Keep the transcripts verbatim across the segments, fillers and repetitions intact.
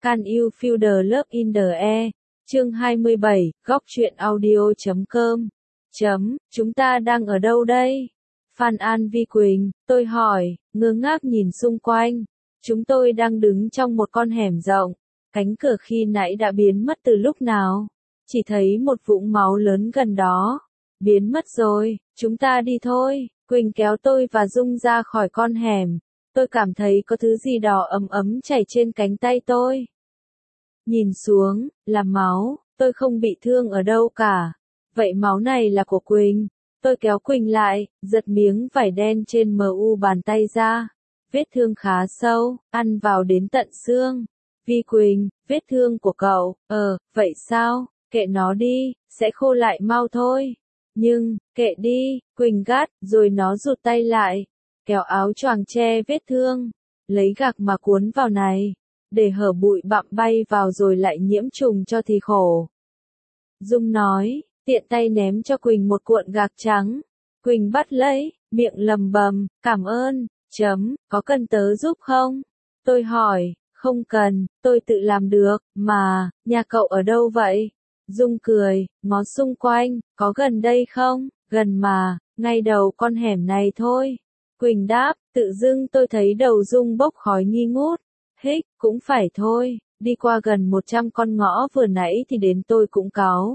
Can you feel the love in the air? Chương hai mươi bảy, góc truyện audio chấm com. Chấm, chúng ta đang ở đâu đây? Phan An Vi Quỳnh, tôi hỏi, ngơ ngác nhìn xung quanh. Chúng tôi đang đứng trong một con hẻm rộng. Cánh cửa khi nãy đã biến mất từ lúc nào? Chỉ thấy một vũng máu lớn gần đó. Biến mất rồi, chúng ta đi thôi. Quỳnh kéo tôi và Dung ra khỏi con hẻm. Tôi cảm thấy có thứ gì đó ấm ấm chảy trên cánh tay tôi. Nhìn xuống, là máu, tôi không bị thương ở đâu cả. Vậy máu này là của Quỳnh. Tôi kéo Quỳnh lại, giật miếng vải đen trên mu bàn tay ra. Vết thương khá sâu, ăn vào đến tận xương. Vi Quỳnh, vết thương của cậu, ờ, vậy sao, kệ nó đi, sẽ khô lại mau thôi. Nhưng, kệ đi, Quỳnh gắt, rồi nó rụt tay lại. Kéo áo choàng che vết thương. Lấy gạc mà cuốn vào này. Để hở bụi bặm bay vào rồi lại nhiễm trùng cho thì khổ. Dung nói, tiện tay ném cho Quỳnh một cuộn gạc trắng. Quỳnh bắt lấy, miệng lầm bầm, cảm ơn, chấm, có cần tớ giúp không? Tôi hỏi, không cần, tôi tự làm được, mà, nhà cậu ở đâu vậy? Dung cười, ngó xung quanh, có gần đây không? Gần mà, ngay đầu con hẻm này thôi. Quỳnh đáp, tự dưng tôi thấy đầu Dung bốc khói nghi ngút. Hích, cũng phải thôi, đi qua gần một trăm con ngõ vừa nãy thì đến tôi cũng cáu.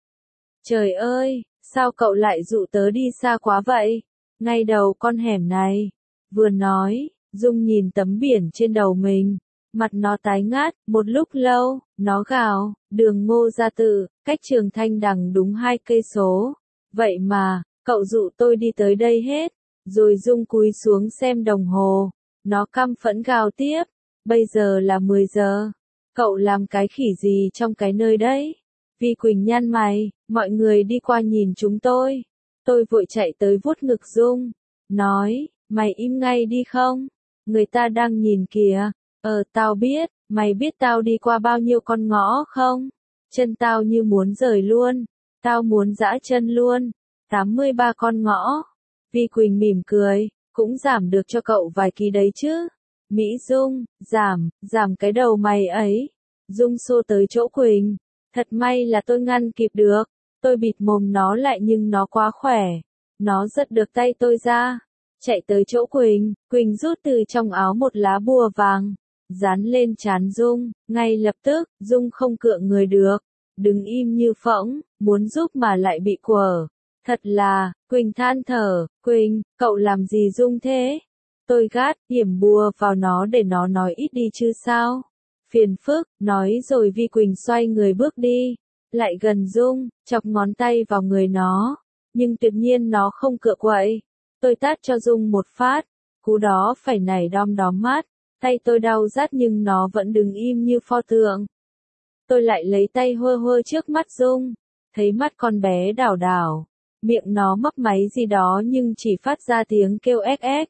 Trời ơi, sao cậu lại dụ tớ đi xa quá vậy? Ngay đầu con hẻm này. Vừa nói, Dung nhìn tấm biển trên đầu mình. Mặt nó tái ngát, một lúc lâu, nó gào, đường Ngô Gia Tự, cách Trường Thanh Đằng đúng hai cây số. Vậy mà, cậu dụ tôi đi tới đây hết. Rồi Dung cúi xuống xem đồng hồ. Nó căm phẫn gào tiếp. Bây giờ là mười giờ. Cậu làm cái khỉ gì trong cái nơi đấy? Vi Quỳnh nhăn mày, mọi người đi qua nhìn chúng tôi. Tôi vội chạy tới vuốt ngực Dung. Nói, mày im ngay đi không? Người ta đang nhìn kìa. Ờ, tao biết, mày biết tao đi qua bao nhiêu con ngõ không? Chân tao như muốn rời luôn. Tao muốn giã chân luôn. tám mươi ba con ngõ. Vi Quỳnh mỉm cười, cũng giảm được cho cậu vài ký đấy chứ. Mỹ Dung, giảm, giảm cái đầu mày ấy. Dung xô tới chỗ Quỳnh. Thật may là tôi ngăn kịp được. Tôi bịt mồm nó lại nhưng nó quá khỏe. Nó giật được tay tôi ra. Chạy tới chỗ Quỳnh. Quỳnh rút từ trong áo một lá bùa vàng. Dán lên trán Dung. Ngay lập tức, Dung không cựa người được. Đứng im như phỗng, muốn giúp mà lại bị quở. Thật là, Quỳnh than thở. Quỳnh, cậu làm gì Dung thế? Tôi gắt, điểm bùa vào nó để nó nói ít đi chứ sao? Phiền phức, nói rồi Vi Quỳnh xoay người bước đi. Lại gần Dung, chọc ngón tay vào người nó. Nhưng tuyệt nhiên nó không cựa quậy. Tôi tát cho Dung một phát. Cú đó phải nảy đom đóm mắt. Tay tôi đau rát nhưng nó vẫn đứng im như pho tượng. Tôi lại lấy tay hơ hơ trước mắt Dung. Thấy mắt con bé đảo đảo. Miệng nó mấp máy gì đó nhưng chỉ phát ra tiếng kêu ếch ếch.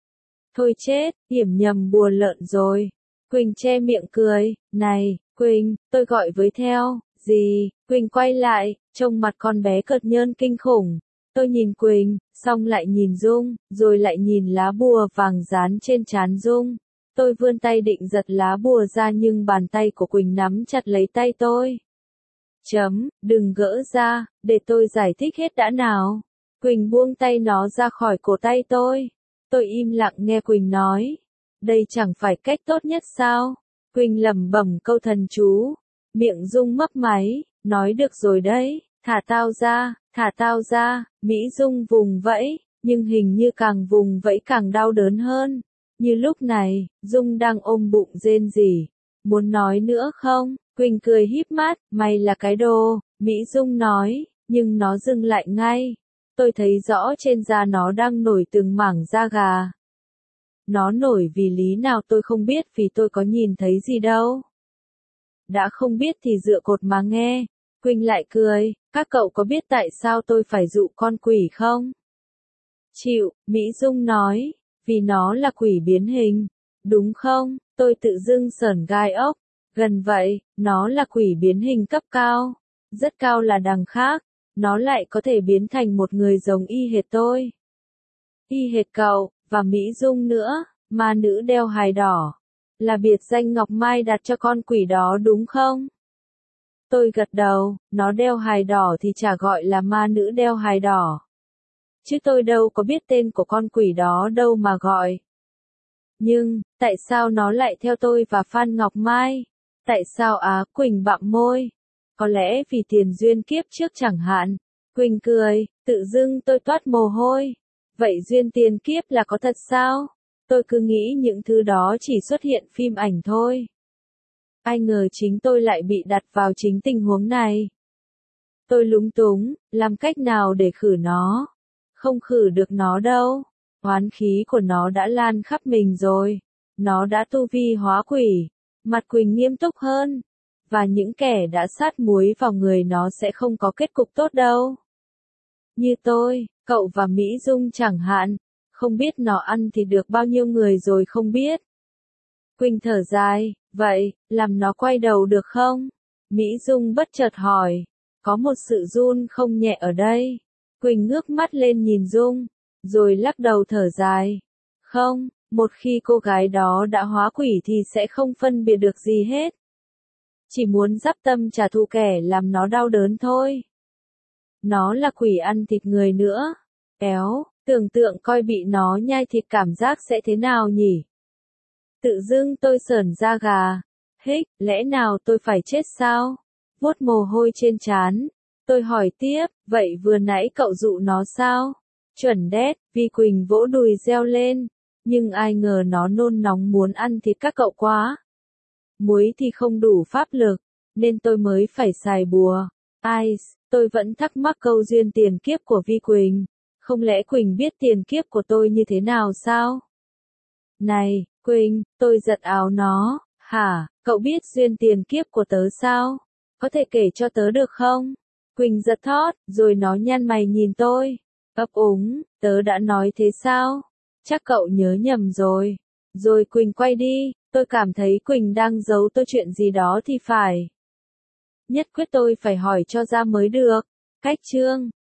Thôi chết, hiểm nhầm bùa lợn rồi. Quỳnh che miệng cười, này, Quỳnh, tôi gọi với theo, gì, Quỳnh quay lại, trông mặt con bé cợt nhơn kinh khủng. Tôi nhìn Quỳnh, xong lại nhìn Dung, rồi lại nhìn lá bùa vàng dán trên trán Dung. Tôi vươn tay định giật lá bùa ra nhưng bàn tay của Quỳnh nắm chặt lấy tay tôi. Chấm, đừng gỡ ra, để tôi giải thích hết đã nào. Quỳnh buông tay nó ra khỏi cổ tay tôi. Tôi im lặng nghe Quỳnh nói. Đây chẳng phải cách tốt nhất sao? Quỳnh lẩm bẩm câu thần chú. Miệng Dung mấp máy, nói được rồi đấy, thả tao ra, thả tao ra. Mỹ Dung vùng vẫy, nhưng hình như càng vùng vẫy càng đau đớn hơn. Như lúc này, Dung đang ôm bụng rên rỉ. Muốn nói nữa không? Quỳnh cười híp mắt, mày là cái đồ, Mỹ Dung nói, nhưng nó dừng lại ngay. Tôi thấy rõ trên da nó đang nổi từng mảng da gà. Nó nổi vì lý nào tôi không biết vì tôi có nhìn thấy gì đâu. Đã không biết thì dựa cột mà nghe. Quỳnh lại cười, các cậu có biết tại sao tôi phải dụ con quỷ không? Chịu, Mỹ Dung nói, vì nó là quỷ biến hình. Đúng không? Tôi tự dưng sởn gai ốc. Gần vậy, nó là quỷ biến hình cấp cao. Rất cao là đằng khác. Nó lại có thể biến thành một người giống y hệt tôi. Y hệt cậu, và Mỹ Dung nữa, ma nữ đeo hài đỏ. là biệt danh Ngọc Mai đặt cho con quỷ đó đúng không? Tôi gật đầu, nó đeo hài đỏ thì chả gọi là ma nữ đeo hài đỏ. Chứ tôi đâu có biết tên của con quỷ đó đâu mà gọi. Nhưng, tại sao nó lại theo tôi và Phan Ngọc Mai? Tại sao Á Quỳnh bặm môi? Có lẽ vì tiền duyên kiếp trước chẳng hạn. Quỳnh cười, tự dưng tôi toát mồ hôi. Vậy duyên tiền kiếp là có thật sao? Tôi cứ nghĩ những thứ đó chỉ xuất hiện phim ảnh thôi. Ai ngờ chính tôi lại bị đặt vào chính tình huống này. Tôi lúng túng, làm cách nào để khử nó? Không khử được nó đâu. Oán khí của nó đã lan khắp mình rồi. Nó đã tu vi hóa quỷ. Mặt Quỳnh nghiêm túc hơn. Và những kẻ đã sát muối vào người nó sẽ không có kết cục tốt đâu. Như tôi, cậu và Mỹ Dung chẳng hạn. Không biết nó ăn thì được bao nhiêu người rồi không biết. Quỳnh thở dài, vậy, làm nó quay đầu được không? Mỹ Dung bất chợt hỏi. Có một sự run không nhẹ ở đây. Quỳnh ngước mắt lên nhìn Dung, rồi lắc đầu thở dài. Không, một khi cô gái đó đã hóa quỷ thì sẽ không phân biệt được gì hết. Chỉ muốn dắp tâm trả thù kẻ làm nó đau đớn thôi. Nó là quỷ ăn thịt người nữa. Éo, tưởng tượng coi bị nó nhai thịt cảm giác sẽ thế nào nhỉ? Tự dưng tôi sởn da gà. Hích, lẽ nào tôi phải chết sao? Vuốt mồ hôi trên trán. Tôi hỏi tiếp, vậy vừa nãy cậu dụ nó sao? Chuẩn đét, Vi Quỳnh vỗ đùi reo lên. Nhưng ai ngờ nó nôn nóng muốn ăn thịt các cậu quá. Muối thì không đủ pháp lực, nên tôi mới phải xài bùa. Ai, tôi vẫn thắc mắc câu duyên tiền kiếp của Vi Quỳnh. Không lẽ Quỳnh biết tiền kiếp của tôi như thế nào sao? Này, Quỳnh, tôi giật áo nó. Hả, cậu biết duyên tiền kiếp của tớ sao? Có thể kể cho tớ được không? Quỳnh giật thót, rồi nó nhăn mày nhìn tôi. Ấp úng, tớ đã nói thế sao? Chắc cậu nhớ nhầm rồi. Rồi Quỳnh quay đi, tôi cảm thấy Quỳnh đang giấu tôi chuyện gì đó thì phải. Nhất quyết tôi phải hỏi cho ra mới được. Cách chương